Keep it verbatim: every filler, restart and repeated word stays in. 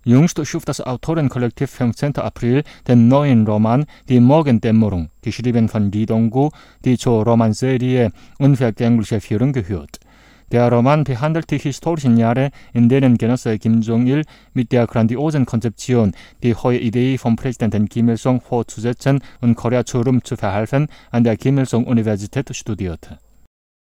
Jüngst schuf das Autorenkollektiv fünfzehnten April den neuen Roman Die Morgendämmerung, geschrieben von Lee Dong-gu, die zur Romanserie Unvergängliche Führung gehört. Der Roman behandelt die historischen Jahre, in denen Genosse Kim Jong-il mit der grandiosen Konzeption, die neue Idee von Präsidenten Kim Il-sung fortzusetzen und Korea zu Ruhm zu verhelfen, an der Kim Il-sung Universität studierte.